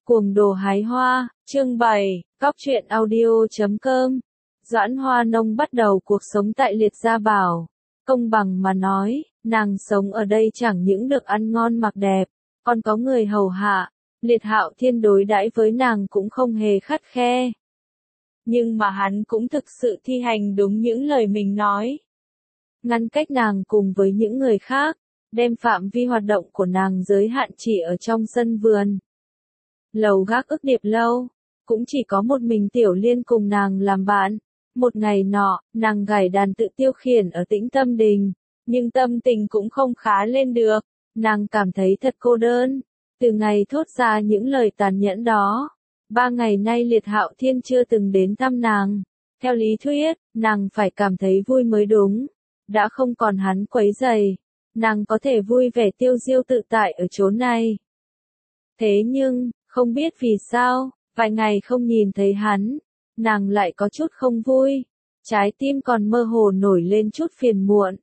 Cuồng đồ hái hoa, chương 7, cóc truyện audio.com. Doãn Hoa Nông bắt đầu cuộc sống tại Liệt Gia Bảo. Công bằng mà nói, nàng sống ở đây chẳng những được ăn ngon mặc đẹp, còn có người hầu hạ. Liệt Hạo Thiên đối đãi với nàng cũng không hề khắt khe. Nhưng mà hắn cũng thực sự thi hành đúng những lời mình nói. Ngăn cách nàng cùng với những người khác, đem phạm vi hoạt động của nàng giới hạn chỉ ở trong sân vườn. Lầu gác ức điệp lâu, cũng chỉ có một mình Tiểu Liên cùng nàng làm bạn. Một ngày nọ, nàng gảy đàn tự tiêu khiển ở Tĩnh Tâm Đình, nhưng tâm tình cũng không khá lên được, nàng cảm thấy thật cô đơn. Từ ngày thốt ra những lời tàn nhẫn đó, 3 ngày nay Liệt Hạo Thiên chưa từng đến thăm nàng. Theo lý thuyết, nàng phải cảm thấy vui mới đúng. Đã không còn hắn quấy rầy, nàng có thể vui vẻ tiêu diêu tự tại ở chốn này. Thế nhưng, không biết vì sao, vài ngày không nhìn thấy hắn, nàng lại có chút không vui. Trái tim còn mơ hồ nổi lên chút phiền muộn.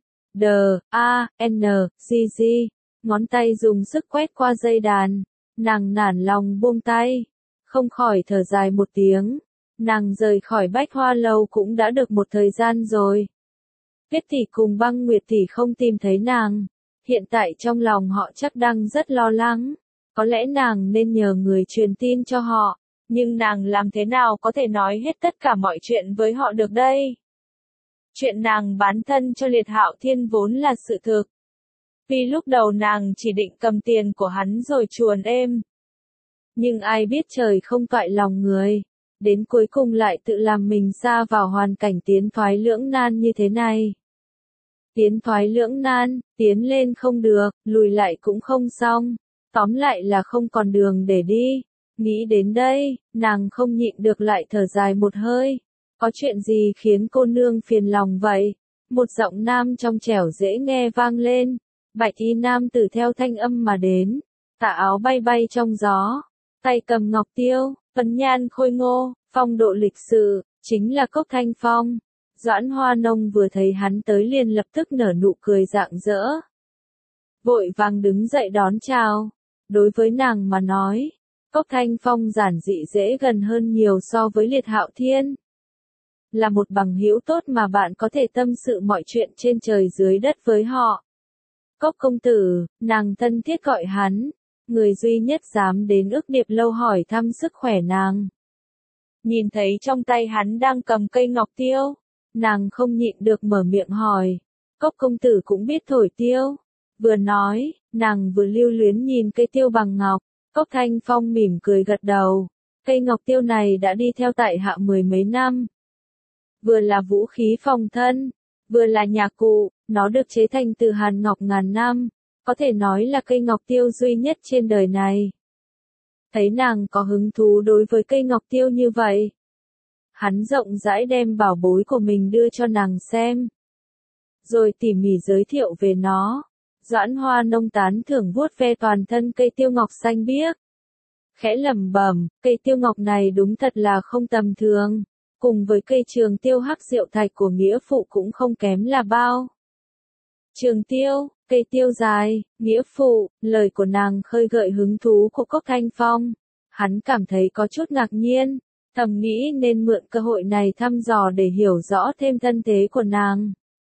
D-A-N-G-G. Ngón tay dùng sức quét qua dây đàn. Nàng nản lòng buông tay. Không khỏi thở dài một tiếng. Nàng rời khỏi Bách Hoa Lâu cũng đã được một thời gian rồi. Tuyết Tỷ cùng Băng Nguyệt Tỷ không tìm thấy nàng. Hiện tại trong lòng họ chắc đang rất lo lắng. Có lẽ nàng nên nhờ người truyền tin cho họ, nhưng nàng làm thế nào có thể nói hết tất cả mọi chuyện với họ được đây? Chuyện nàng bán thân cho Liệt Hạo Thiên vốn là sự thực. Vì lúc đầu nàng chỉ định cầm tiền của hắn rồi chuồn êm. Nhưng ai biết trời không toại lòng người, đến cuối cùng lại tự làm mình sa vào hoàn cảnh tiến thoái lưỡng nan như thế này. Tiến thoái lưỡng nan, tiến lên không được, lùi lại cũng không xong. Tóm lại là không còn đường để đi. Nghĩ đến đây, nàng không nhịn được lại thở dài một hơi. Có chuyện gì khiến cô nương phiền lòng vậy? Một giọng nam trong trẻo dễ nghe vang lên. Bạch y nam tử theo thanh âm mà đến. Tà áo bay bay trong gió. Tay cầm ngọc tiêu, phấn nhan khôi ngô, phong độ lịch sự, chính là Cốc Thanh Phong. Doãn Hoa Nông vừa thấy hắn tới liền lập tức nở nụ cười rạng rỡ. Vội vàng đứng dậy đón chào. Đối với nàng mà nói, Cốc Thanh Phong giản dị dễ gần hơn nhiều so với Liệt Hạo Thiên. Là một bằng hữu tốt mà bạn có thể tâm sự mọi chuyện trên trời dưới đất với họ. Cốc công tử, nàng thân thiết gọi hắn, người duy nhất dám đến Ức Điệp Lâu hỏi thăm sức khỏe nàng. Nhìn thấy trong tay hắn đang cầm cây ngọc tiêu, nàng không nhịn được mở miệng hỏi, Cốc công tử cũng biết thổi tiêu. Vừa nói, nàng vừa lưu luyến nhìn cây tiêu bằng ngọc. Cốc Thanh Phong mỉm cười gật đầu. Cây ngọc tiêu này đã đi theo tại hạ 10 mấy năm. Vừa là vũ khí phòng thân, vừa là nhạc cụ, nó được chế thành từ hàn ngọc ngàn năm. Có thể nói là cây ngọc tiêu duy nhất trên đời này. Thấy nàng có hứng thú đối với cây ngọc tiêu như vậy. Hắn rộng rãi đem bảo bối của mình đưa cho nàng xem. Rồi tỉ mỉ giới thiệu về nó. Doãn Hoa Nông tán thưởng vuốt ve toàn thân cây tiêu ngọc xanh biếc. Khẽ lẩm bẩm, cây tiêu ngọc này đúng thật là không tầm thường. Cùng với cây trường tiêu hắc diệu thạch của nghĩa phụ cũng không kém là bao. Trường tiêu, cây tiêu dài, nghĩa phụ, lời của nàng khơi gợi hứng thú của Cốc Thanh Phong. Hắn cảm thấy có chút ngạc nhiên, thầm nghĩ nên mượn cơ hội này thăm dò để hiểu rõ thêm thân thế của nàng.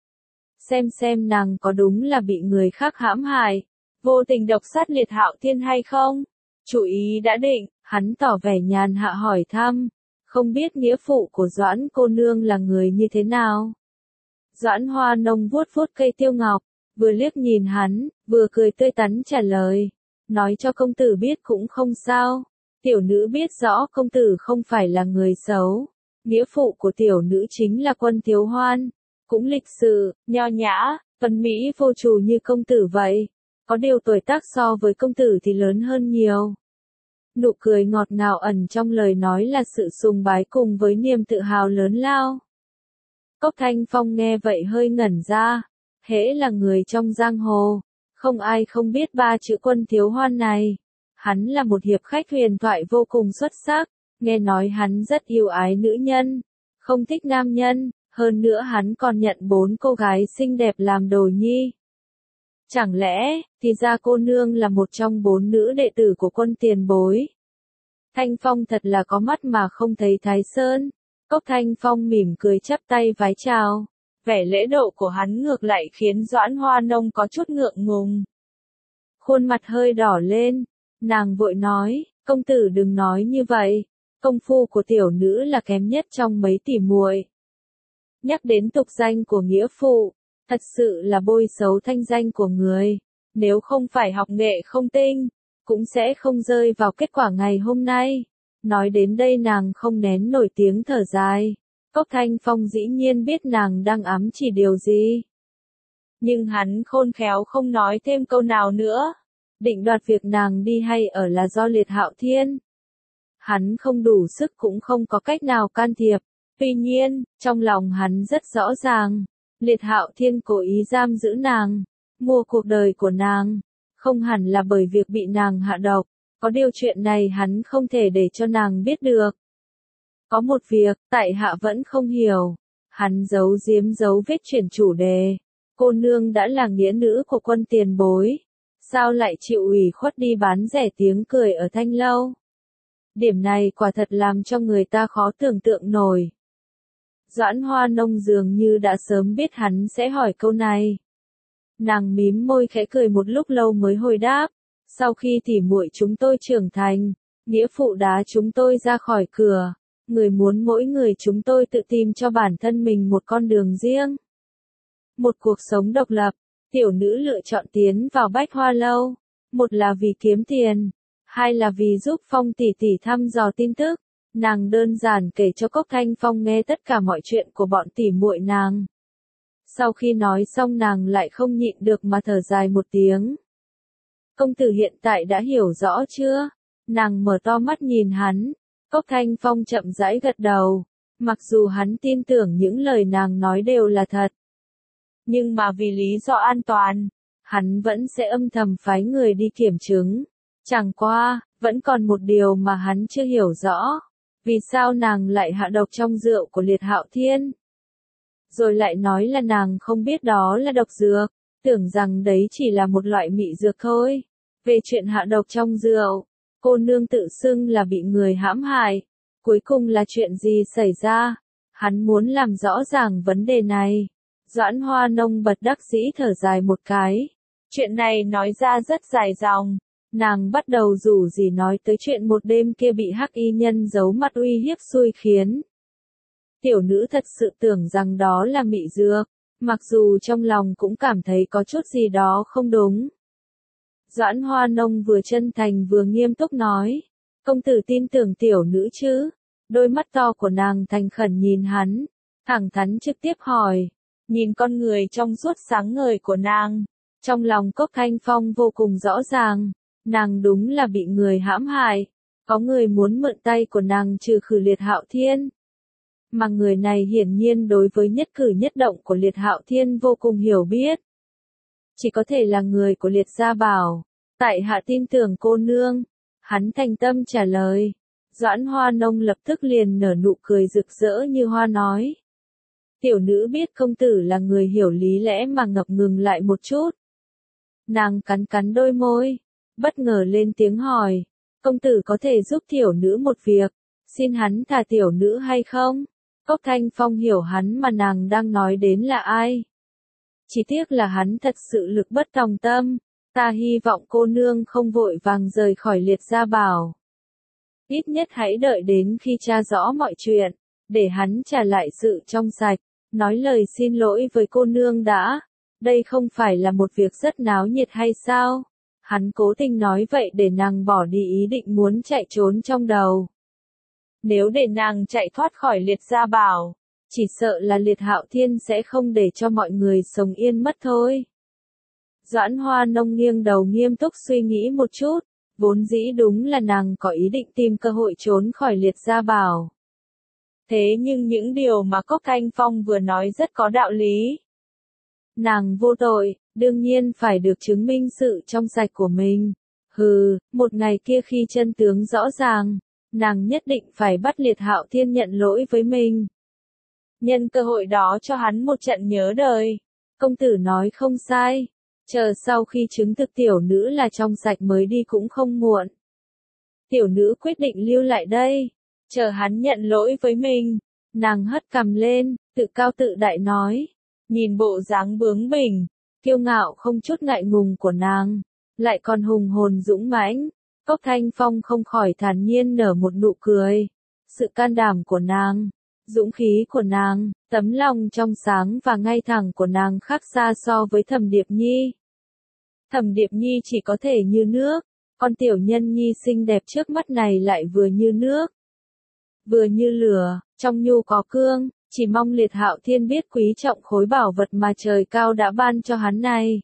Xem nàng có đúng là bị người khác hãm hại, vô tình độc sát Liệt Hạo Thiên hay không? Chủ ý đã định, hắn tỏ vẻ nhàn hạ hỏi thăm, không biết nghĩa phụ của Doãn cô nương là người như thế nào? Doãn Hoa Nông vuốt vuốt cây tiêu ngọc, vừa liếc nhìn hắn, vừa cười tươi tắn trả lời, nói cho công tử biết cũng không sao, tiểu nữ biết rõ công tử không phải là người xấu, nghĩa phụ của tiểu nữ chính là Quân Thiếu Hoan. Cũng lịch sự, nho nhã, tuấn mỹ vô trù như công tử vậy. Có điều tuổi tác so với công tử thì lớn hơn nhiều. Nụ cười ngọt ngào ẩn trong lời nói là sự sùng bái cùng với niềm tự hào lớn lao. Cốc Thanh Phong nghe vậy hơi ngẩn ra. Hễ là người trong giang hồ, không ai không biết 3 chữ Quân Thiếu Hoan này. Hắn là một hiệp khách huyền thoại vô cùng xuất sắc. Nghe nói hắn rất yêu ái nữ nhân, không thích nam nhân. Hơn nữa hắn còn nhận 4 cô gái xinh đẹp làm đồ nhi. Chẳng lẽ, thì ra cô nương là một trong 4 nữ đệ tử của Quân tiền bối. Thanh Phong thật là có mắt mà không thấy Thái Sơn. Cốc Thanh Phong mỉm cười chắp tay vái chào. Vẻ lễ độ của hắn ngược lại khiến Doãn Hoa Nông có chút ngượng ngùng. Khuôn mặt hơi đỏ lên, nàng vội nói, công tử đừng nói như vậy, công phu của tiểu nữ là kém nhất trong mấy tỷ muội. Nhắc đến tục danh của nghĩa phụ, thật sự là bôi xấu thanh danh của người, nếu không phải học nghệ không tinh, cũng sẽ không rơi vào kết quả ngày hôm nay. Nói đến đây nàng không nén nổi tiếng thở dài. Cốc Thanh Phong dĩ nhiên biết nàng đang ám chỉ điều gì. Nhưng hắn khôn khéo không nói thêm câu nào nữa. Định đoạt việc nàng đi hay ở là do Liệt Hạo Thiên. Hắn không đủ sức cũng không có cách nào can thiệp. Tuy nhiên, trong lòng hắn rất rõ ràng. Liệt Hạo Thiên cố ý giam giữ nàng, mua cuộc đời của nàng. Không hẳn là bởi việc bị nàng hạ độc. Có điều chuyện này hắn không thể để cho nàng biết được. Có một việc, tại hạ vẫn không hiểu. Hắn giấu giếm dấu vết chuyển chủ đề. Cô nương đã là nghĩa nữ của quân tiền bối. Sao lại chịu ủy khuất đi bán rẻ tiếng cười ở Thanh Lâu? Điểm này quả thật làm cho người ta khó tưởng tượng nổi. Doãn Hoa Nông dường như đã sớm biết hắn sẽ hỏi câu này. Nàng mím môi khẽ cười một lúc lâu mới hồi đáp. Sau khi tỉ muội chúng tôi trưởng thành, nghĩa phụ đá chúng tôi ra khỏi cửa. Người muốn mỗi người chúng tôi tự tìm cho bản thân mình một con đường riêng. Một cuộc sống độc lập, tiểu nữ lựa chọn tiến vào Bách Hoa Lâu. Một là vì kiếm tiền, hai là vì giúp Phong tỷ tỷ thăm dò tin tức. Nàng đơn giản kể cho Cốc Thanh Phong nghe tất cả mọi chuyện của bọn tỉ muội nàng. Sau khi nói xong nàng lại không nhịn được mà thở dài một tiếng. Công tử hiện tại đã hiểu rõ chưa? Nàng mở to mắt nhìn hắn. Cốc Thanh Phong chậm rãi gật đầu. Mặc dù hắn tin tưởng những lời nàng nói đều là thật. Nhưng mà vì lý do an toàn, hắn vẫn sẽ âm thầm phái người đi kiểm chứng. Chẳng qua, vẫn còn một điều mà hắn chưa hiểu rõ. Vì sao nàng lại hạ độc trong rượu của Liệt Hạo Thiên? Rồi lại nói là nàng không biết đó là độc dược, tưởng rằng đấy chỉ là một loại mị dược thôi. Về chuyện hạ độc trong rượu, cô nương tự xưng là bị người hãm hại. Cuối cùng là chuyện gì xảy ra? Hắn muốn làm rõ ràng vấn đề này. Doãn Hoa Nông bật đắc dĩ thở dài một cái. Chuyện này nói ra rất dài dòng. Nàng bắt đầu rủ rỉ nói tới chuyện một đêm kia bị hắc y nhân giấu mặt uy hiếp xui khiến. Tiểu nữ thật sự tưởng rằng đó là mị dược, mặc dù trong lòng cũng cảm thấy có chút gì đó không đúng. Doãn Hoa Nông vừa chân thành vừa nghiêm túc nói. Công tử tin tưởng tiểu nữ chứ? Đôi mắt to của nàng thành khẩn nhìn hắn, thẳng thắn trực tiếp hỏi. Nhìn con người trong suốt sáng ngời của nàng, trong lòng Cốc Thanh Phong vô cùng rõ ràng. Nàng đúng là bị người hãm hại. Có người muốn mượn tay của nàng trừ khử Liệt Hạo Thiên. Mà người này hiển nhiên đối với nhất cử nhất động của Liệt Hạo Thiên vô cùng hiểu biết. Chỉ có thể là người của Liệt Gia Bảo. Tại hạ tin tưởng cô nương. Hắn thành tâm trả lời. Doãn Hoa Nông lập tức liền nở nụ cười rực rỡ như hoa nói. Tiểu nữ biết công tử là người hiểu lý lẽ mà ngập ngừng lại một chút. Nàng cắn cắn đôi môi, bất ngờ lên tiếng hỏi. Công tử có thể giúp tiểu nữ một việc, xin hắn thả tiểu nữ hay không? Cốc Thanh Phong hiểu hắn mà nàng đang nói đến là ai. Chỉ tiếc là hắn thật sự lực bất tòng tâm. Ta hy vọng cô nương không vội vàng rời khỏi Liệt Gia Bảo. Ít nhất hãy đợi đến khi tra rõ mọi chuyện, để hắn trả lại sự trong sạch, nói lời xin lỗi với cô nương đã. Đây không phải là một việc rất náo nhiệt hay sao? Hắn cố tình nói vậy để nàng bỏ đi ý định muốn chạy trốn trong đầu. Nếu để nàng chạy thoát khỏi Liệt Gia Bảo, chỉ sợ là Liệt Hạo Thiên sẽ không để cho mọi người sống yên mất thôi. Doãn Hoa Nông nghiêng đầu nghiêm túc suy nghĩ một chút, vốn dĩ đúng là nàng có ý định tìm cơ hội trốn khỏi Liệt Gia Bảo. Thế nhưng những điều mà Cốc Thanh Phong vừa nói rất có đạo lý. Nàng vô tội, đương nhiên phải được chứng minh sự trong sạch của mình. Hừ, một ngày kia khi chân tướng rõ ràng, nàng nhất định phải bắt Liệt Hạo Thiên nhận lỗi với mình. Nhân cơ hội đó cho hắn một trận nhớ đời. Công tử nói không sai. Chờ sau khi chứng thực tiểu nữ là trong sạch mới đi cũng không muộn. tiểu nữ quyết định lưu lại đây, chờ hắn nhận lỗi với mình. Nàng hất cằm lên, tự cao tự đại nói, nhìn bộ dáng bướng bỉnh, kiêu ngạo không chút ngại ngùng của nàng, lại còn hùng hồn dũng mãnh. Cốc Thanh Phong không khỏi thản nhiên nở một nụ cười. Sự can đảm của nàng, dũng khí của nàng, tấm lòng trong sáng và ngay thẳng của nàng khác xa so với Thẩm Điệp Nhi. Thẩm Điệp Nhi chỉ có thể như nước, con tiểu nhân nhi xinh đẹp trước mắt này lại vừa như nước, vừa như lửa, trong nhu có cương, chỉ mong Liệt Hạo Thiên biết quý trọng khối bảo vật mà trời cao đã ban cho hắn này.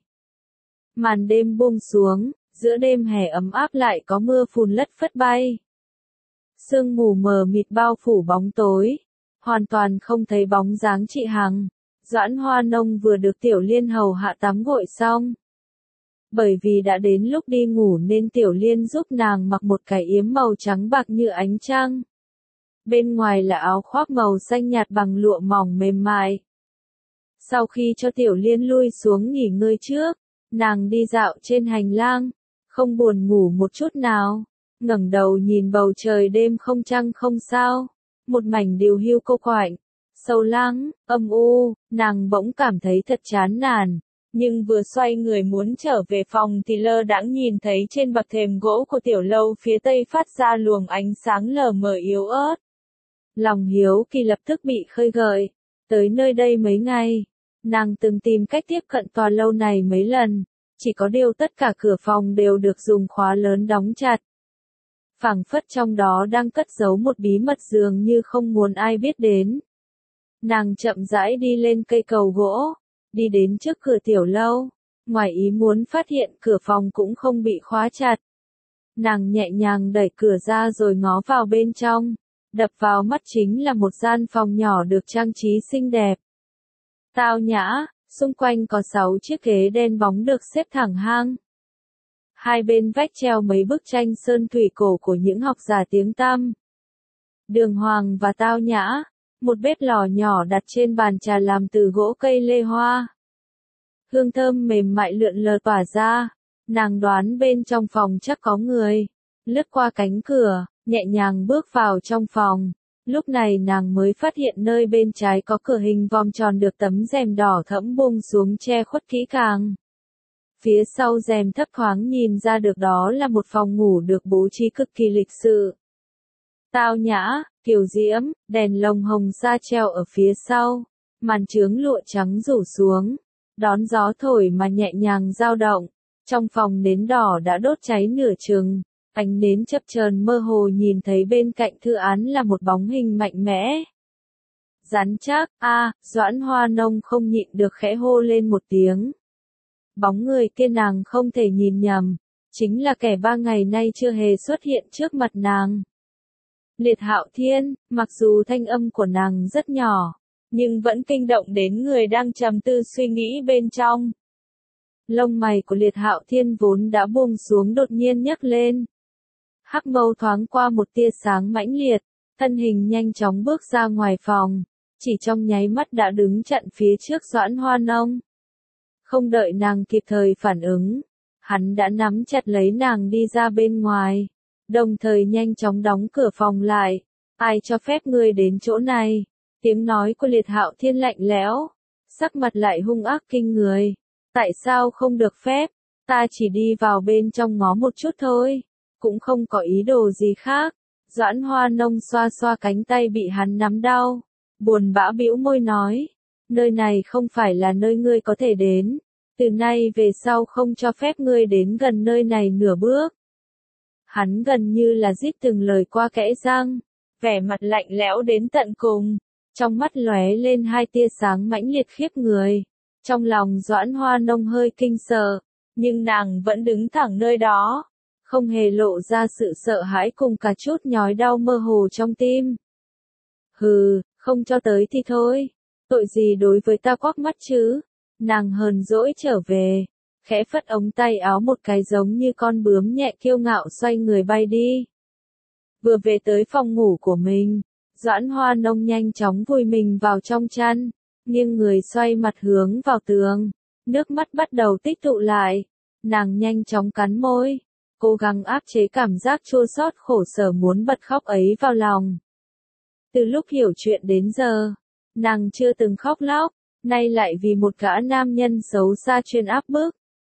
Màn đêm buông xuống, giữa đêm hè ấm áp lại có mưa phùn lất phất bay. Sương mù mờ mịt bao phủ bóng tối, hoàn toàn không thấy bóng dáng chị Hằng. Doãn Hoa Nông vừa được Tiểu Liên hầu hạ tắm gội xong. Bởi vì đã đến lúc đi ngủ nên Tiểu Liên giúp nàng mặc một cái yếm màu trắng bạc như ánh trăng. Bên ngoài là áo khoác màu xanh nhạt bằng lụa mỏng mềm mại. Sau khi cho Tiểu Liên lui xuống nghỉ ngơi trước, nàng đi dạo trên hành lang, không buồn ngủ một chút nào, ngẩng đầu nhìn bầu trời đêm không trăng không sao, một mảnh điều hưu cô quạnh, sâu lắng, âm u, nàng bỗng cảm thấy thật chán nản, nhưng vừa xoay người muốn trở về phòng thì lơ đãng nhìn thấy trên bậc thềm gỗ của tiểu lâu phía tây phát ra luồng ánh sáng lờ mờ yếu ớt. Lòng hiếu kỳ lập tức bị khơi gợi, tới nơi đây mấy ngày, nàng từng tìm cách tiếp cận tòa lâu này mấy lần, chỉ có điều tất cả cửa phòng đều được dùng khóa lớn đóng chặt. Phảng phất trong đó đang cất giấu một bí mật dường như không muốn ai biết đến. Nàng chậm rãi đi lên cây cầu gỗ, đi đến trước cửa tiểu lâu, ngoài ý muốn phát hiện cửa phòng cũng không bị khóa chặt. Nàng nhẹ nhàng đẩy cửa ra rồi ngó vào bên trong, đập vào mắt chính là một gian phòng nhỏ được trang trí xinh đẹp. Tao nhã, xung quanh có 6 chiếc ghế đen bóng được xếp thẳng hang. Hai bên vách treo mấy bức tranh sơn thủy cổ của những học giả tiếng tăm. Đường hoàng và tao nhã, một bếp lò nhỏ đặt trên bàn trà làm từ gỗ cây lê hoa. Hương thơm mềm mại lượn lờ tỏa ra, nàng đoán bên trong phòng chắc có người. Lướt qua cánh cửa, nhẹ nhàng bước vào trong phòng. Lúc này nàng mới phát hiện nơi bên trái có cửa hình vòm tròn được tấm rèm đỏ thẫm buông xuống che khuất kỹ càng. Phía sau rèm thấp thoáng nhìn ra được đó là một phòng ngủ được bố trí cực kỳ lịch sự. Tao nhã, kiều diễm, đèn lồng hồng sa treo ở phía sau, màn chướng lụa trắng rủ xuống, đón gió thổi mà nhẹ nhàng dao động. Trong phòng nến đỏ đã đốt cháy nửa chừng, ánh nến chập chờn mơ hồ nhìn thấy bên cạnh thư án là một bóng hình mạnh mẽ. Rắn chắc, Doãn Hoa Nông không nhịn được khẽ hô lên một tiếng. Bóng người kia nàng không thể nhìn nhầm, chính là kẻ 3 ngày nay chưa hề xuất hiện trước mặt nàng. Liệt Hạo Thiên, mặc dù thanh âm của nàng rất nhỏ, nhưng vẫn kinh động đến người đang trầm tư suy nghĩ bên trong. Lông mày của Liệt Hạo Thiên vốn đã buông xuống đột nhiên nhấc lên. Hắc mâu thoáng qua một tia sáng mãnh liệt, thân hình nhanh chóng bước ra ngoài phòng, chỉ trong nháy mắt đã đứng chặn phía trước Doãn Hoa Nông. Không đợi nàng kịp thời phản ứng, hắn đã nắm chặt lấy nàng đi ra bên ngoài, đồng thời nhanh chóng đóng cửa phòng lại. Ai cho phép ngươi đến chỗ này? Tiếng nói của Liệt Hạo Thiên lạnh lẽo, sắc mặt lại hung ác kinh người. Tại sao không được phép? Ta chỉ đi vào bên trong ngó một chút thôi, cũng không có ý đồ gì khác. Doãn Hoa Nông xoa xoa cánh tay bị hắn nắm đau, buồn bã bĩu môi nói, nơi này không phải là nơi ngươi có thể đến, từ nay về sau không cho phép ngươi đến gần nơi này nửa bước. Hắn gần như là rít từng lời qua kẽ răng, vẻ mặt lạnh lẽo đến tận cùng, trong mắt lóe lên hai tia sáng mãnh liệt khiếp người. Trong lòng Doãn Hoa Nông hơi kinh sợ, nhưng nàng vẫn đứng thẳng nơi đó, không hề lộ ra sự sợ hãi cùng cả chút nhói đau mơ hồ trong tim. Hừ, không cho tới thì thôi, tội gì đối với ta quắc mắt chứ? Nàng hờn dỗi trở về, khẽ phất ống tay áo một cái giống như con bướm nhẹ kiêu ngạo xoay người bay đi. Vừa về tới phòng ngủ của mình, Doãn Hoa Nông nhanh chóng vùi mình vào trong chăn, nghiêng người xoay mặt hướng vào tường, nước mắt bắt đầu tích tụ lại, nàng nhanh chóng cắn môi, cố gắng áp chế cảm giác chua xót khổ sở muốn bật khóc ấy vào lòng. Từ lúc hiểu chuyện đến giờ, nàng chưa từng khóc lóc, nay lại vì một gã nam nhân xấu xa chuyên áp bức,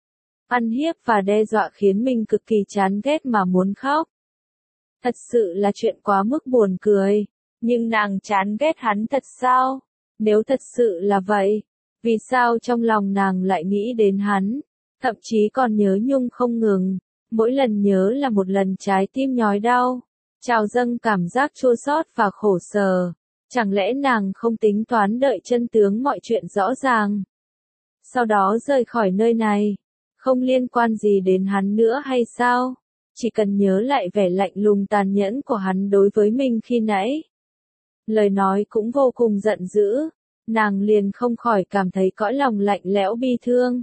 ăn hiếp và đe dọa khiến mình cực kỳ chán ghét mà muốn khóc. Thật sự là chuyện quá mức buồn cười, nhưng nàng chán ghét hắn thật sao? Nếu thật sự là vậy, vì sao trong lòng nàng lại nghĩ đến hắn, thậm chí còn nhớ nhung không ngừng, mỗi lần nhớ là một lần trái tim nhói đau, trào dâng cảm giác chua xót và khổ sở. Chẳng lẽ nàng không tính toán đợi chân tướng mọi chuyện rõ ràng, sau đó rời khỏi nơi này, không liên quan gì đến hắn nữa hay sao? Chỉ cần nhớ lại vẻ lạnh lùng tàn nhẫn của hắn đối với mình khi nãy. Lời nói cũng vô cùng giận dữ, nàng liền không khỏi cảm thấy cõi lòng lạnh lẽo bi thương.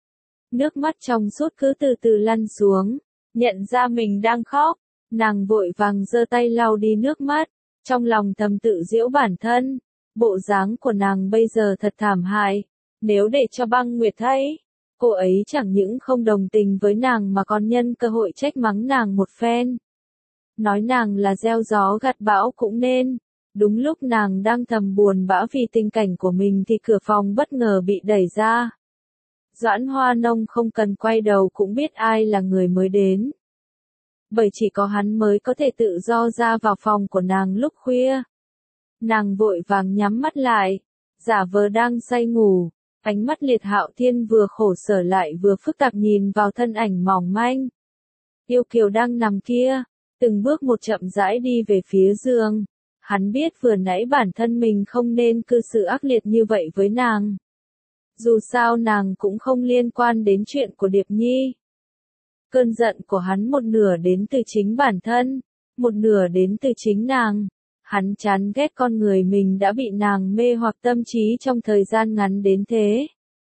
Nước mắt trong suốt cứ từ từ lăn xuống, nhận ra mình đang khóc, nàng vội vàng giơ tay lau đi nước mắt, trong lòng thầm tự giễu bản thân, bộ dáng của nàng bây giờ thật thảm hại, nếu để cho Băng Nguyệt thấy, cô ấy chẳng những không đồng tình với nàng mà còn nhân cơ hội trách mắng nàng một phen. Nói nàng là gieo gió gặt bão cũng nên. Đúng lúc nàng đang thầm buồn bã vì tình cảnh của mình thì cửa phòng bất ngờ bị đẩy ra. Doãn Hoa Nông không cần quay đầu cũng biết ai là người mới đến. Bởi chỉ có hắn mới có thể tự do ra vào phòng của nàng lúc khuya. Nàng vội vàng nhắm mắt lại, giả vờ đang say ngủ, ánh mắt Liệt Hạo Thiên vừa khổ sở lại vừa phức tạp nhìn vào thân ảnh mỏng manh. Yêu Kiều đang nằm kia, từng bước một chậm rãi đi về phía giường. Hắn biết vừa nãy bản thân mình không nên cư xử ác liệt như vậy với nàng. Dù sao nàng cũng không liên quan đến chuyện của Điệp Nhi. Cơn giận của hắn một nửa đến từ chính bản thân, một nửa đến từ chính nàng. Hắn chán ghét con người mình đã bị nàng mê hoặc tâm trí trong thời gian ngắn đến thế.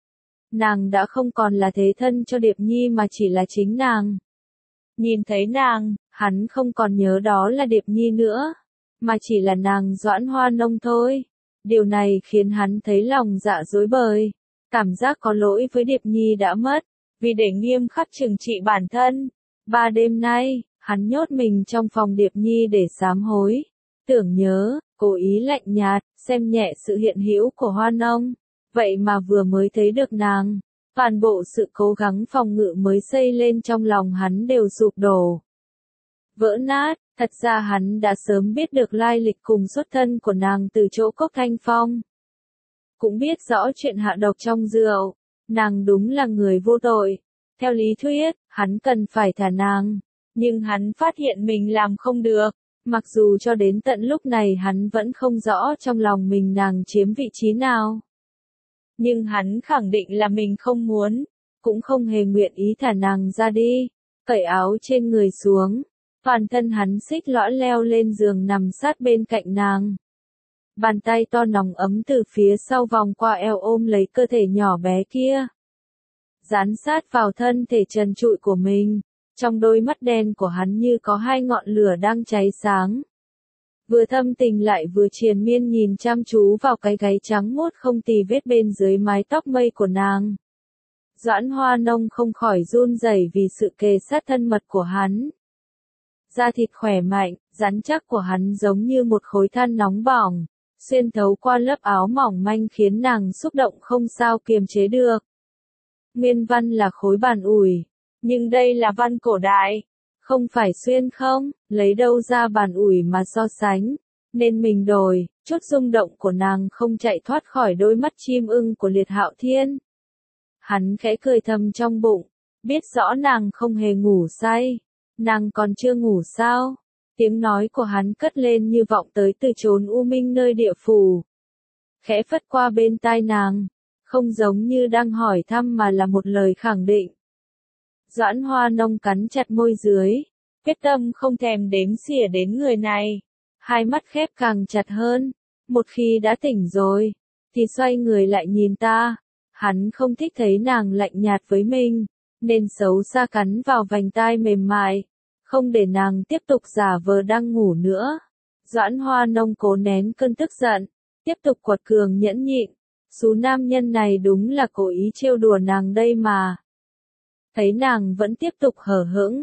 Nàng đã không còn là thế thân cho Điệp Nhi mà chỉ là chính nàng. Nhìn thấy nàng, hắn không còn nhớ đó là Điệp Nhi nữa, mà chỉ là nàng Doãn Hoa Nông thôi. Điều này khiến hắn thấy lòng dạ rối bời, cảm giác có lỗi với Điệp Nhi đã mất, vì để nghiêm khắc trừng trị bản thân. 3 đêm nay, hắn nhốt mình trong phòng Điệp Nhi để sám hối, tưởng nhớ, cố ý lạnh nhạt, xem nhẹ sự hiện hữu của Hoa Nông. Vậy mà vừa mới thấy được nàng, toàn bộ sự cố gắng phòng ngự mới xây lên trong lòng hắn đều sụp đổ, vỡ nát. Thật ra hắn đã sớm biết được lai lịch cùng xuất thân của nàng từ chỗ Cốc Thanh Phong. Cũng biết rõ chuyện hạ độc trong rượu, nàng đúng là người vô tội. Theo lý thuyết, hắn cần phải thả nàng, nhưng hắn phát hiện mình làm không được. Mặc dù cho đến tận lúc này hắn vẫn không rõ trong lòng mình nàng chiếm vị trí nào. Nhưng hắn khẳng định là mình không muốn, cũng không hề nguyện ý thả nàng ra đi, cởi áo trên người xuống. Toàn thân hắn xích lõa leo lên giường nằm sát bên cạnh nàng. Bàn tay to nóng ấm từ phía sau vòng qua eo ôm lấy cơ thể nhỏ bé kia. Dán sát vào thân thể trần trụi của mình, trong đôi mắt đen của hắn như có 2 ngọn lửa đang cháy sáng. Vừa thâm tình lại vừa triền miên nhìn chăm chú vào cái gáy trắng muốt không tì vết bên dưới mái tóc mây của nàng. Doãn Hoa Nông không khỏi run rẩy vì sự kề sát thân mật của hắn. Da thịt khỏe mạnh, rắn chắc của hắn giống như một khối than nóng bỏng, xuyên thấu qua lớp áo mỏng manh khiến nàng xúc động không sao kiềm chế được. Nguyên văn là khối bàn ủi, nhưng đây là văn cổ đại, không phải xuyên không, lấy đâu ra bàn ủi mà so sánh, nên mình đổi, chút rung động của nàng không chạy thoát khỏi đôi mắt chim ưng của Liệt Hạo Thiên. Hắn khẽ cười thầm trong bụng, biết rõ nàng không hề ngủ say. Nàng còn chưa ngủ sao? Tiếng nói của hắn cất lên như vọng tới từ chốn u minh nơi địa phủ. Khẽ phất qua bên tai nàng, không giống như đang hỏi thăm mà là một lời khẳng định. Doãn Hoa Nông cắn chặt môi dưới, quyết tâm không thèm đếm xỉa đến người này. Hai mắt khép càng chặt hơn, một khi đã tỉnh rồi, thì xoay người lại nhìn ta. Hắn không thích thấy nàng lạnh nhạt với mình, nên xấu xa cắn vào vành tai mềm mại, không để nàng tiếp tục giả vờ đang ngủ nữa. Doãn Hoa Nông cố nén cơn tức giận, tiếp tục quật cường nhẫn nhịn. Số nam nhân này đúng là cố ý trêu đùa nàng đây mà. Thấy nàng vẫn tiếp tục hờ hững,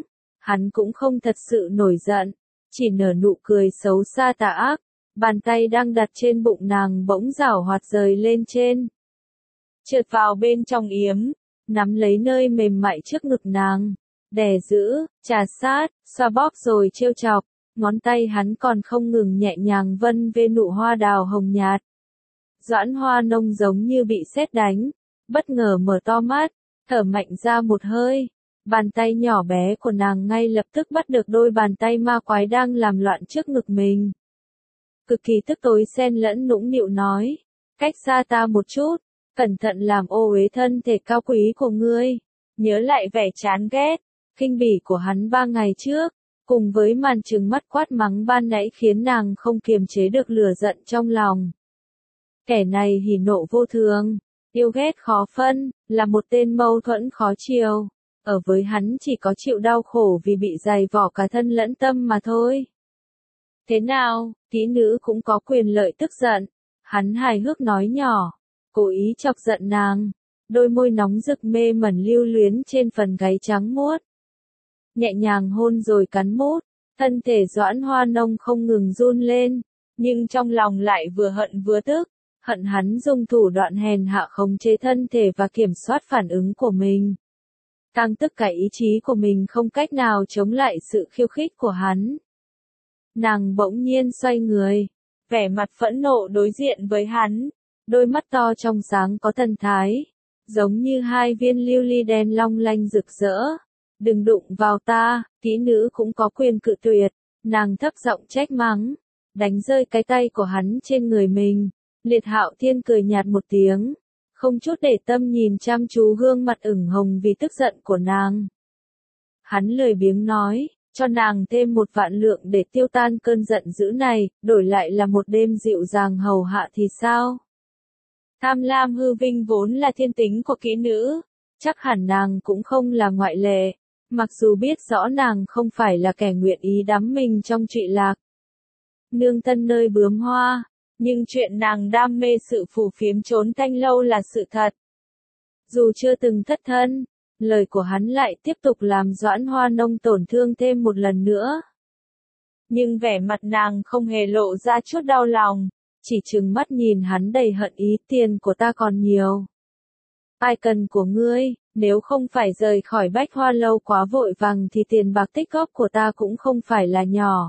Hắn cũng không thật sự nổi giận, chỉ nở nụ cười xấu xa tà ác, bàn tay đang đặt trên bụng nàng bỗng giảo hoạt rời lên trên. Trượt vào bên trong yếm, nắm lấy nơi mềm mại trước ngực nàng, đè giữ, trà sát, xoa bóp rồi trêu chọc, ngón tay hắn còn không ngừng nhẹ nhàng vân về nụ hoa đào hồng nhạt. Doãn Hoa Nông giống như bị sét đánh, bất ngờ mở to mắt, thở mạnh ra một hơi. Bàn tay nhỏ bé của nàng ngay lập tức bắt được đôi bàn tay ma quái đang làm loạn trước ngực mình. Cực kỳ tức tối xen lẫn nũng nịu nói, cách xa ta một chút, cẩn thận làm ô uế thân thể cao quý của ngươi. Nhớ lại vẻ chán ghét, khinh bỉ của hắn 3 ngày trước, cùng với màn trừng mắt quát mắng ban nãy khiến nàng không kiềm chế được lửa giận trong lòng. Kẻ này hỉ nộ vô thường, yêu ghét khó phân, là một tên mâu thuẫn khó chiều. Ở với hắn chỉ có chịu đau khổ vì bị dày vò cả thân lẫn tâm mà thôi. Thế nào, kỹ nữ cũng có quyền lợi tức giận. Hắn hài hước nói nhỏ, cố ý chọc giận nàng. Đôi môi nóng rực mê mẩn lưu luyến trên phần gáy trắng muốt. Nhẹ nhàng hôn rồi cắn mút, thân thể Doãn Hoa Nông không ngừng run lên, nhưng trong lòng lại vừa hận vừa tức. Hận hắn dùng thủ đoạn hèn hạ khống chế thân thể và kiểm soát phản ứng của mình. Càng tức cả ý chí của mình không cách nào chống lại sự khiêu khích của hắn. Nàng bỗng nhiên xoay người, vẻ mặt phẫn nộ đối diện với hắn, đôi mắt to trong sáng có thần thái, giống như 2 viên lưu ly đen long lanh rực rỡ. Đừng đụng vào ta, kỹ nữ cũng có quyền cự tuyệt, nàng thấp giọng trách mắng, đánh rơi cái tay của hắn trên người mình. Liệt Hạo Thiên cười nhạt một tiếng, không chút để tâm nhìn chăm chú gương mặt ửng hồng vì tức giận của nàng. Hắn lười biếng nói, cho nàng thêm 1 vạn lượng để tiêu tan cơn giận dữ này, đổi lại là một đêm dịu dàng hầu hạ thì sao? Tham lam hư vinh vốn là thiên tính của kỹ nữ, chắc hẳn nàng cũng không là ngoại lệ, mặc dù biết rõ nàng không phải là kẻ nguyện ý đắm mình trong trụy lạc. Nương thân nơi bướm hoa. Nhưng chuyện nàng đam mê sự phù phiếm trốn thanh lâu là sự thật. Dù chưa từng thất thân, lời của hắn lại tiếp tục làm Doãn Hoa Nông tổn thương thêm một lần nữa. Nhưng vẻ mặt nàng không hề lộ ra chút đau lòng, chỉ trừng mắt nhìn hắn đầy hận ý, tiền của ta còn nhiều. Ai cần của ngươi, nếu không phải rời khỏi Bách Hoa Lâu quá vội vàng thì tiền bạc tích góp của ta cũng không phải là nhỏ.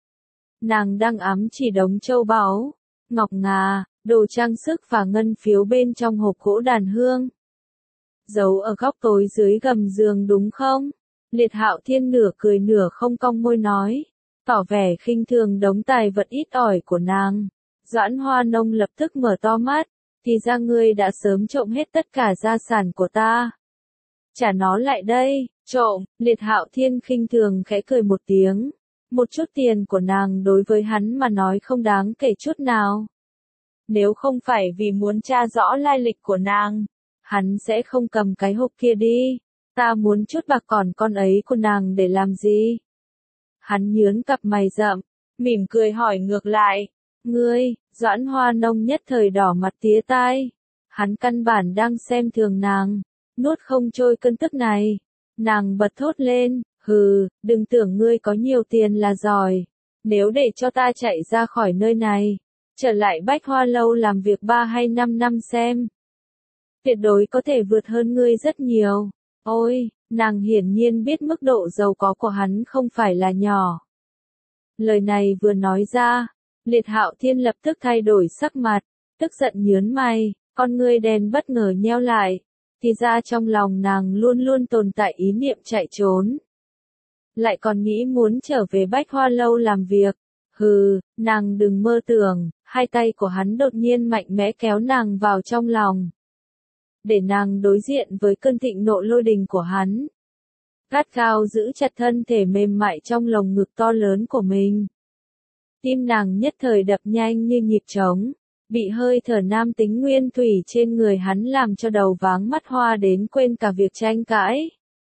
Nàng đang ám chỉ đống châu báu, ngọc ngà, đồ trang sức và ngân phiếu bên trong hộp gỗ đàn hương. Giấu ở góc tối dưới gầm giường đúng không? Liệt Hạo Thiên nửa cười nửa không cong môi nói, tỏ vẻ khinh thường đống tài vật ít ỏi của nàng. Doãn Hoa Nông lập tức mở to mắt, thì ra ngươi đã sớm trộm hết tất cả gia sản của ta. Trả nó lại đây, trộm. Liệt Hạo Thiên khinh thường khẽ cười một tiếng. Một chút tiền của nàng đối với hắn mà nói không đáng kể chút nào. Nếu không phải vì muốn tra rõ lai lịch của nàng, hắn sẽ không cầm cái hộp kia đi. Ta muốn chút bạc còn con ấy của nàng để làm gì? Hắn nhướng cặp mày rậm, mỉm cười hỏi ngược lại. Ngươi, Doãn Hoa Nông nhất thời đỏ mặt tía tai. Hắn căn bản đang xem thường nàng, nuốt không trôi cơn tức này. Nàng bật thốt lên, hừ, đừng tưởng ngươi có nhiều tiền là giỏi. Nếu để cho ta chạy ra khỏi nơi này, trở lại Bách Hoa Lâu làm việc 3 hay 5 năm xem. Tuyệt đối có thể vượt hơn ngươi rất nhiều. Ôi, nàng hiển nhiên biết mức độ giàu có của hắn không phải là nhỏ. Lời này vừa nói ra, Liệt Hạo Thiên lập tức thay đổi sắc mặt, tức giận nhướng mày, con ngươi đen bất ngờ nheo lại. Thì ra trong lòng nàng luôn luôn tồn tại ý niệm chạy trốn. Lại còn nghĩ muốn trở về Bách Hoa Lâu làm việc. Hừ, nàng đừng mơ tưởng. Hai tay của hắn đột nhiên mạnh mẽ kéo nàng vào trong lòng, để nàng đối diện với cơn thịnh nộ lôi đình của hắn. Gắt gao giữ chặt thân thể mềm mại trong lồng ngực to lớn của mình. Tim nàng nhất thời đập nhanh như nhịp trống, bị hơi thở nam tính nguyên thủy trên người hắn làm cho đầu váng mắt hoa đến quên cả việc tranh cãi.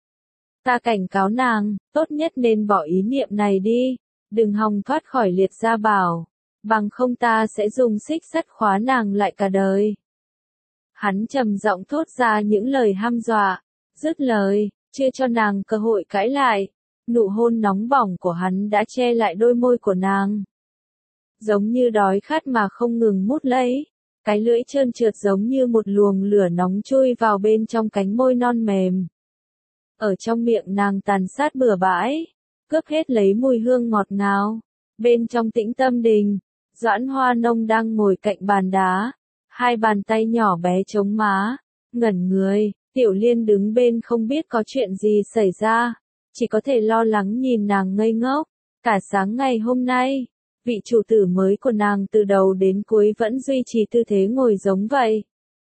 Ta cảnh cáo nàng, tốt nhất nên bỏ ý niệm này đi, đừng hòng thoát khỏi Liệt gia bảo, bằng không ta sẽ dùng xích sắt khóa nàng lại cả đời. Hắn trầm giọng thốt ra những lời hăm dọa, dứt lời, chưa cho nàng cơ hội cãi lại. Nụ hôn nóng bỏng của hắn đã che lại đôi môi của nàng. Giống như đói khát mà không ngừng mút lấy. Cái lưỡi trơn trượt giống như một luồng lửa nóng chui vào bên trong cánh môi non mềm. Ở trong miệng nàng tàn sát bừa bãi, cướp hết lấy mùi hương ngọt ngào. Bên trong Tĩnh Tâm Đình, Doãn Hoa Nông đang ngồi cạnh bàn đá, hai bàn tay nhỏ bé chống má, ngẩn người. Tiểu Liên đứng bên không biết có chuyện gì xảy ra, chỉ có thể lo lắng nhìn nàng ngây ngốc. Cả sáng ngày hôm nay, vị chủ tử mới của nàng từ đầu đến cuối vẫn duy trì tư thế ngồi giống vậy.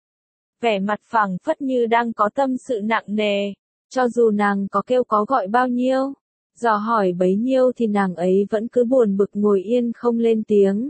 Vẻ mặt phẳng phất như đang có tâm sự nặng nề, cho dù nàng có kêu có gọi bao nhiêu, dò hỏi bấy nhiêu thì nàng ấy vẫn cứ buồn bực ngồi yên không lên tiếng.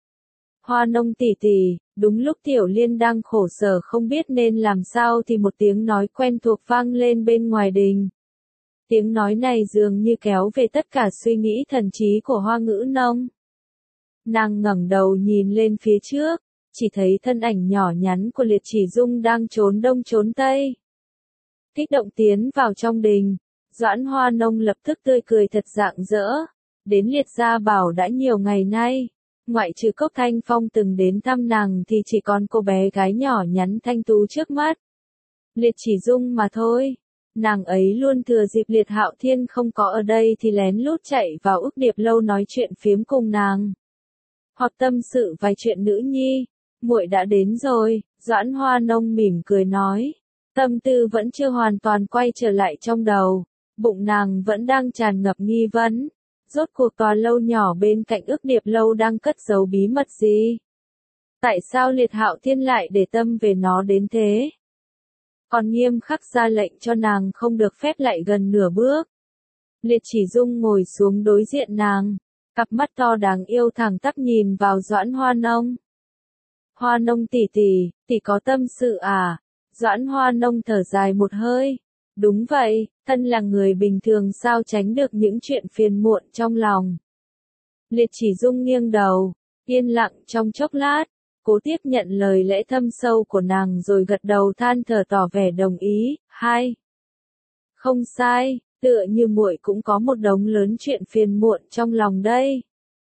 Hoa Nông tỷ tỷ, đúng lúc Tiểu Liên đang khổ sở không biết nên làm sao thì một tiếng nói quen thuộc vang lên bên ngoài đình. Tiếng nói này dường như kéo về tất cả suy nghĩ thần trí của Hoa Ngữ Nông. Nàng ngẩng đầu nhìn lên phía trước, chỉ thấy thân ảnh nhỏ nhắn của Liệt Chỉ Dung đang trốn đông trốn tây. Kích động tiến vào trong đình, Doãn Hoa Nông lập tức tươi cười thật rạng rỡ. Đến Liệt gia bảo đã nhiều ngày nay, ngoại trừ Cốc Thanh Phong từng đến thăm nàng thì chỉ còn cô bé gái nhỏ nhắn thanh tú trước mắt. Liệt Chỉ Dung mà thôi. Nàng ấy luôn thừa dịp Liệt Hạo Thiên không có ở đây thì lén lút chạy vào Ức Điệp lâu nói chuyện phiếm cùng nàng. Hoặc tâm sự vài chuyện nữ nhi. Muội đã đến rồi, Doãn Hoa Nông mỉm cười nói. Tâm tư vẫn chưa hoàn toàn quay trở lại trong đầu. Bụng nàng vẫn đang tràn ngập nghi vấn. Rốt cuộc tòa lâu nhỏ bên cạnh Ức Điệp lâu đang cất giấu bí mật gì? Tại sao Liệt Hạo Thiên lại để tâm về nó đến thế? Còn nghiêm khắc ra lệnh cho nàng không được phép lại gần nửa bước. Liệt Chỉ Dung ngồi xuống đối diện nàng, cặp mắt to đáng yêu thẳng tắp nhìn vào Doãn Hoa Nông. Hoa Nông tỷ tỷ có tâm sự à? Doãn Hoa Nông thở dài một hơi. Đúng vậy, thân là người bình thường sao tránh được những chuyện phiền muộn trong lòng. Liệt Chỉ Dung nghiêng đầu, yên lặng trong chốc lát, cố tiếp nhận lời lẽ thâm sâu của nàng rồi gật đầu than thở tỏ vẻ đồng ý. Hai, không sai, tựa như muội cũng có một đống lớn chuyện phiền muộn trong lòng đây.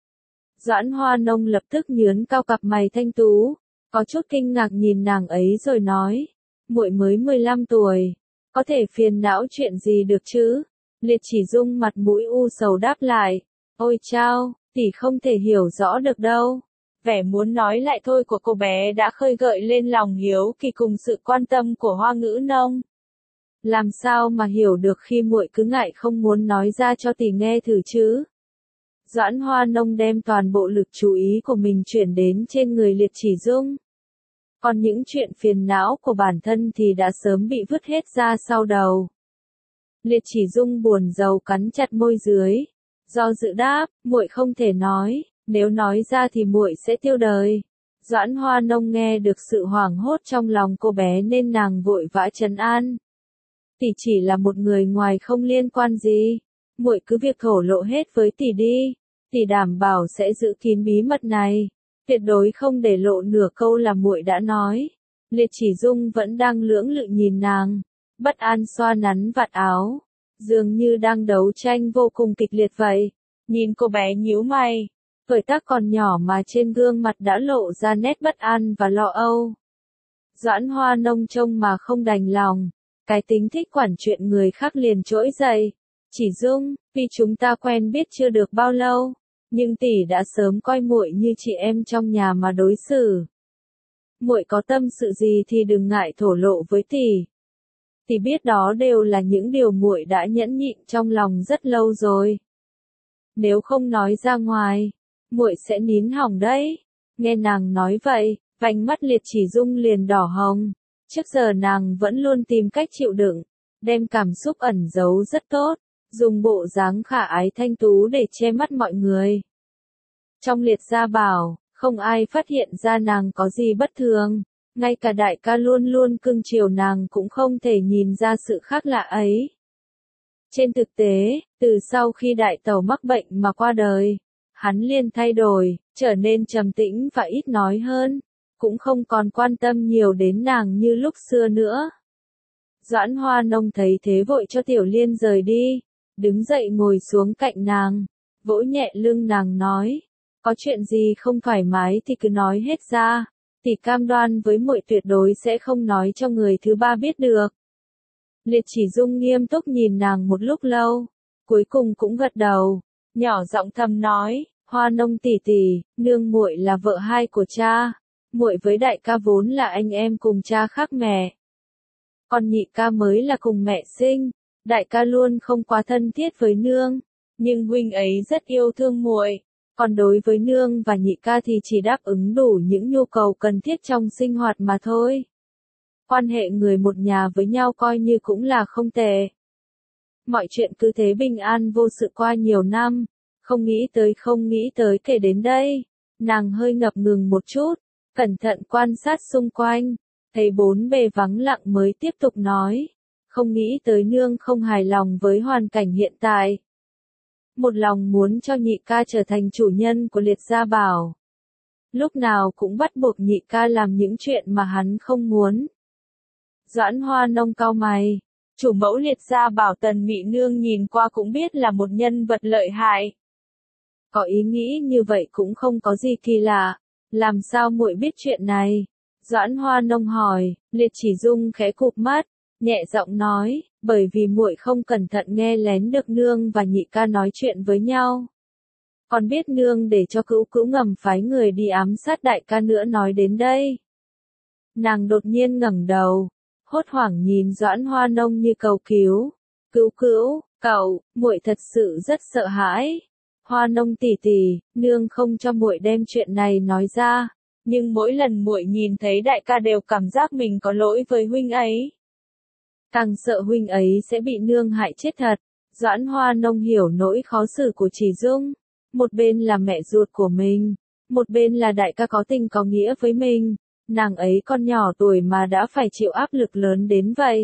Doãn Hoa Nông lập tức nhướng cao cặp mày thanh tú, có chút kinh ngạc nhìn nàng ấy rồi nói, muội mới 15 tuổi, có thể phiền não chuyện gì được chứ? Liệt Chỉ Dung mặt mũi u sầu đáp lại, ôi chao, tỷ không thể hiểu rõ được đâu. Vẻ muốn nói lại thôi của cô bé đã khơi gợi lên lòng hiếu kỳ cùng sự quan tâm của Hoa Ngữ Nông. Làm sao mà hiểu được khi muội cứ ngại không muốn nói ra cho tỷ nghe thử chứ? Doãn Hoa Nông đem toàn bộ lực chú ý của mình chuyển đến trên người Liệt Chỉ Dung. Còn những chuyện phiền não của bản thân thì đã sớm bị vứt hết ra sau đầu. Liệt Chỉ Dung buồn rầu cắn chặt môi dưới. Do dự đáp, muội không thể nói, nếu nói ra thì muội sẽ tiêu đời. Doãn Hoa Nông nghe được sự hoảng hốt trong lòng cô bé nên nàng vội vã trấn an. Tỷ chỉ là một người ngoài không liên quan gì. Muội cứ việc thổ lộ hết với tỷ đi. Tỷ đảm bảo sẽ giữ kín bí mật này. Tuyệt đối không để lộ nửa câu là muội đã nói. Liệt Chỉ Dung vẫn đang lưỡng lự nhìn nàng, bất an xoa nắn vạt áo, dường như đang đấu tranh vô cùng kịch liệt vậy. Nhìn cô bé nhíu mày, tuổi tác còn nhỏ mà trên gương mặt đã lộ ra nét bất an và lo âu. Doãn Hoa Nông trông mà không đành lòng, cái tính thích quản chuyện người khác liền trỗi dậy. Chỉ Dung, vì chúng ta quen biết chưa được bao lâu, nhưng tỷ đã sớm coi muội như chị em trong nhà mà đối xử. Muội có tâm sự gì thì đừng ngại thổ lộ với tỷ. Tỷ biết đó đều là những điều muội đã nhẫn nhịn trong lòng rất lâu rồi. Nếu không nói ra ngoài, muội sẽ nín hỏng đấy. Nghe nàng nói vậy, vành mắt Liệt Chỉ Dung liền đỏ hồng. Trước giờ nàng vẫn luôn tìm cách chịu đựng, đem cảm xúc ẩn giấu rất tốt, dùng bộ dáng khả ái thanh tú để che mắt mọi người. Trong Liệt gia bảo, không ai phát hiện ra nàng có gì bất thường, ngay cả đại ca luôn luôn cưng chiều nàng cũng không thể nhìn ra sự khác lạ ấy. Trên thực tế, từ sau khi đại tẩu mắc bệnh mà qua đời, hắn liền thay đổi, trở nên trầm tĩnh và ít nói hơn, cũng không còn quan tâm nhiều đến nàng như lúc xưa nữa. Doãn Hoa Nông thấy thế vội cho Tiểu Liên rời đi, đứng dậy ngồi xuống cạnh nàng, vỗ nhẹ lưng nàng nói, có chuyện gì không thoải mái thì cứ nói hết ra, tỷ cam đoan với muội tuyệt đối sẽ không nói cho người thứ ba biết được. Liệt Chỉ Dung nghiêm túc nhìn nàng một lúc lâu, cuối cùng cũng gật đầu, nhỏ giọng thầm nói, Hoa Nông tỷ tỷ, nương muội là vợ hai của cha, muội với đại ca vốn là anh em cùng cha khác mẹ. Còn nhị ca mới là cùng mẹ sinh, đại ca luôn không quá thân thiết với nương, nhưng huynh ấy rất yêu thương muội. Còn đối với nương và nhị ca thì chỉ đáp ứng đủ những nhu cầu cần thiết trong sinh hoạt mà thôi. Quan hệ người một nhà với nhau coi như cũng là không tệ. Mọi chuyện cứ thế bình an vô sự qua nhiều năm, không nghĩ tới kể đến đây. Nàng hơi ngập ngừng một chút, cẩn thận quan sát xung quanh, thấy bốn bề vắng lặng mới tiếp tục nói. Không nghĩ tới nương không hài lòng với hoàn cảnh hiện tại. Một lòng muốn cho nhị ca trở thành chủ nhân của Liệt Gia Bảo. Lúc nào cũng bắt buộc nhị ca làm những chuyện mà hắn không muốn. Doãn Hoa Nông cau mày, chủ mẫu Liệt Gia Bảo Tần Mị Nương nhìn qua cũng biết là một nhân vật lợi hại. Có ý nghĩ như vậy cũng không có gì kỳ lạ, làm sao muội biết chuyện này? Doãn Hoa Nông hỏi, Liệt Chỉ Dung khẽ cụp mắt, nhẹ giọng nói, bởi vì muội không cẩn thận nghe lén được nương và nhị ca nói chuyện với nhau. Còn biết nương để cho cữu cữu ngầm phái người đi ám sát đại ca nữa nói đến đây. Nàng đột nhiên ngẩng đầu, hốt hoảng nhìn Doãn Hoa Nông như cầu cứu. Cữu cữu, cậu, muội thật sự rất sợ hãi. Hoa Nông tỷ tỷ, nương không cho muội đem chuyện này nói ra, nhưng mỗi lần muội nhìn thấy đại ca đều cảm giác mình có lỗi với huynh ấy. Càng sợ huynh ấy sẽ bị nương hại chết thật. Doãn Hoa Nông hiểu nỗi khó xử của Chỉ Dung. Một bên là mẹ ruột của mình, một bên là đại ca có tình có nghĩa với mình. Nàng ấy còn nhỏ tuổi mà đã phải chịu áp lực lớn đến vậy.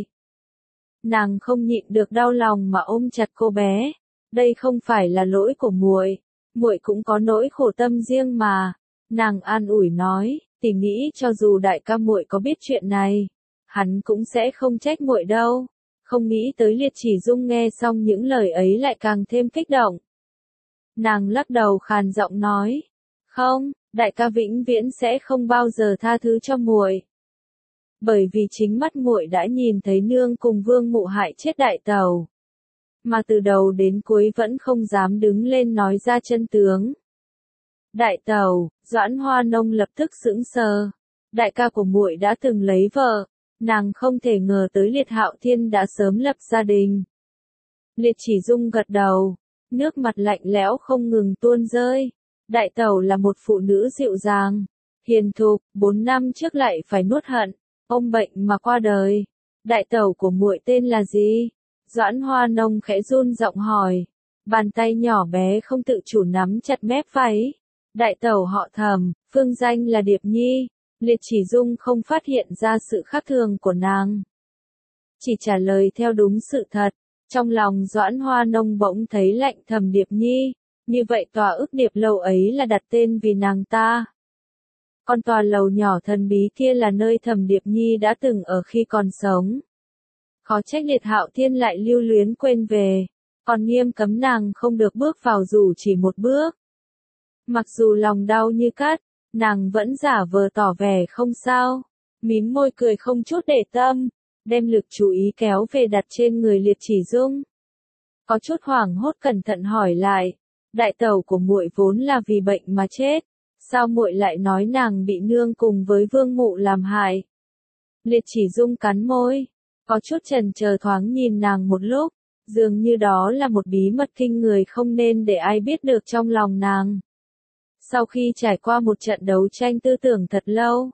Nàng không nhịn được đau lòng mà ôm chặt cô bé. Đây không phải là lỗi của muội, muội cũng có nỗi khổ tâm riêng mà. Nàng an ủi nói, tỷ nghĩ cho dù đại ca muội có biết chuyện này, hắn cũng sẽ không trách muội đâu. Không nghĩ tới Liệt Chỉ Dung nghe xong những lời ấy lại càng thêm kích động. Nàng lắc đầu khàn giọng nói, không, đại ca vĩnh viễn sẽ không bao giờ tha thứ cho muội. Bởi vì chính mắt muội đã nhìn thấy nương cùng Vương Mụ hại chết đại tẩu, mà từ đầu đến cuối vẫn không dám đứng lên nói ra chân tướng. Đại tẩu, Doãn Hoa Nông lập tức sững sờ. Đại ca của muội đã từng lấy vợ, nàng không thể ngờ tới Liệt Hạo Thiên đã sớm lập gia đình. Liệt Chỉ Dung gật đầu, nước mặt lạnh lẽo không ngừng tuôn rơi. Đại tẩu là một phụ nữ dịu dàng, hiền thục, 4 năm trước lại phải nuốt hận, ôm bệnh mà qua đời. Đại tẩu của muội tên là gì? Doãn Hoa Nông khẽ run giọng hỏi, bàn tay nhỏ bé không tự chủ nắm chặt mép váy. Đại tẩu họ Thẩm, phương danh là Điệp Nhi. Liệt Chỉ Dung không phát hiện ra sự khác thường của nàng, chỉ trả lời theo đúng sự thật. Trong lòng Doãn Hoa Nông bỗng thấy lạnh thầm Điệp Nhi, như vậy tòa ức Điệp Lầu ấy là đặt tên vì nàng ta. Còn tòa lầu nhỏ thần bí kia là nơi Thẩm Điệp Nhi đã từng ở khi còn sống. Khó trách Liệt Hạo Thiên lại lưu luyến quên về, còn nghiêm cấm nàng không được bước vào dù chỉ một bước. Mặc dù lòng đau như cắt, nàng vẫn giả vờ tỏ vẻ không sao, mím môi cười không chút để tâm, đem lực chú ý kéo về đặt trên người Liệt Chỉ Dung. Có chút hoảng hốt cẩn thận hỏi lại, đại tẩu của muội vốn là vì bệnh mà chết, sao muội lại nói nàng bị nương cùng với Vương Mụ làm hại? Liệt Chỉ Dung cắn môi, có chút chần chờ thoáng nhìn nàng một lúc, dường như đó là một bí mật kinh người không nên để ai biết được trong lòng nàng. Sau khi trải qua một trận đấu tranh tư tưởng thật lâu,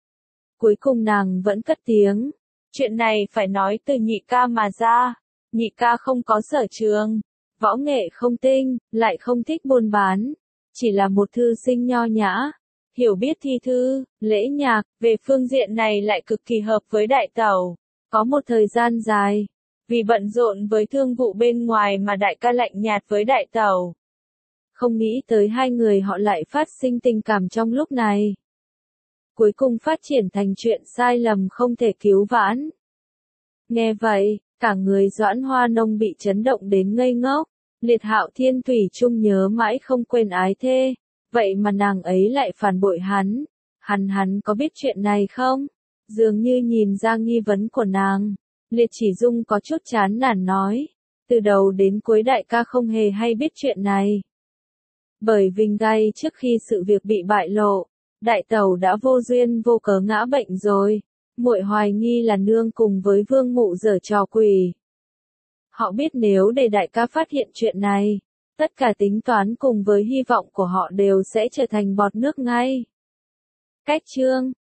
cuối cùng nàng vẫn cất tiếng, chuyện này phải nói từ nhị ca mà ra. Nhị ca không có sở trường, võ nghệ không tinh, lại không thích buôn bán, chỉ là một thư sinh nho nhã, hiểu biết thi thư, lễ nhạc, về phương diện này lại cực kỳ hợp với đại tẩu. Có một thời gian dài, vì bận rộn với thương vụ bên ngoài mà đại ca lạnh nhạt với đại tẩu. Không nghĩ tới hai người họ lại phát sinh tình cảm trong lúc này. Cuối cùng phát triển thành chuyện sai lầm không thể cứu vãn. Nghe vậy, Cả người Doãn Hoa Nông bị chấn động đến ngây ngốc, Liệt Hạo Thiên thủy chung nhớ mãi không quên ái thê, vậy mà nàng ấy lại phản bội hắn. Hắn có biết chuyện này không? Dường như nhìn ra nghi vấn của nàng, Liệt Chỉ Dung có chút chán nản nói, từ đầu đến cuối đại ca không hề hay biết chuyện này. Bởi Vinh Gai trước khi sự việc bị bại lộ, đại tẩu đã vô duyên vô cớ ngã bệnh rồi, muội hoài nghi là nương cùng với Vương Mụ giở trò quỷ. Họ biết nếu để đại ca phát hiện chuyện này, tất cả tính toán cùng với hy vọng của họ đều sẽ trở thành bọt nước ngay. Cách chương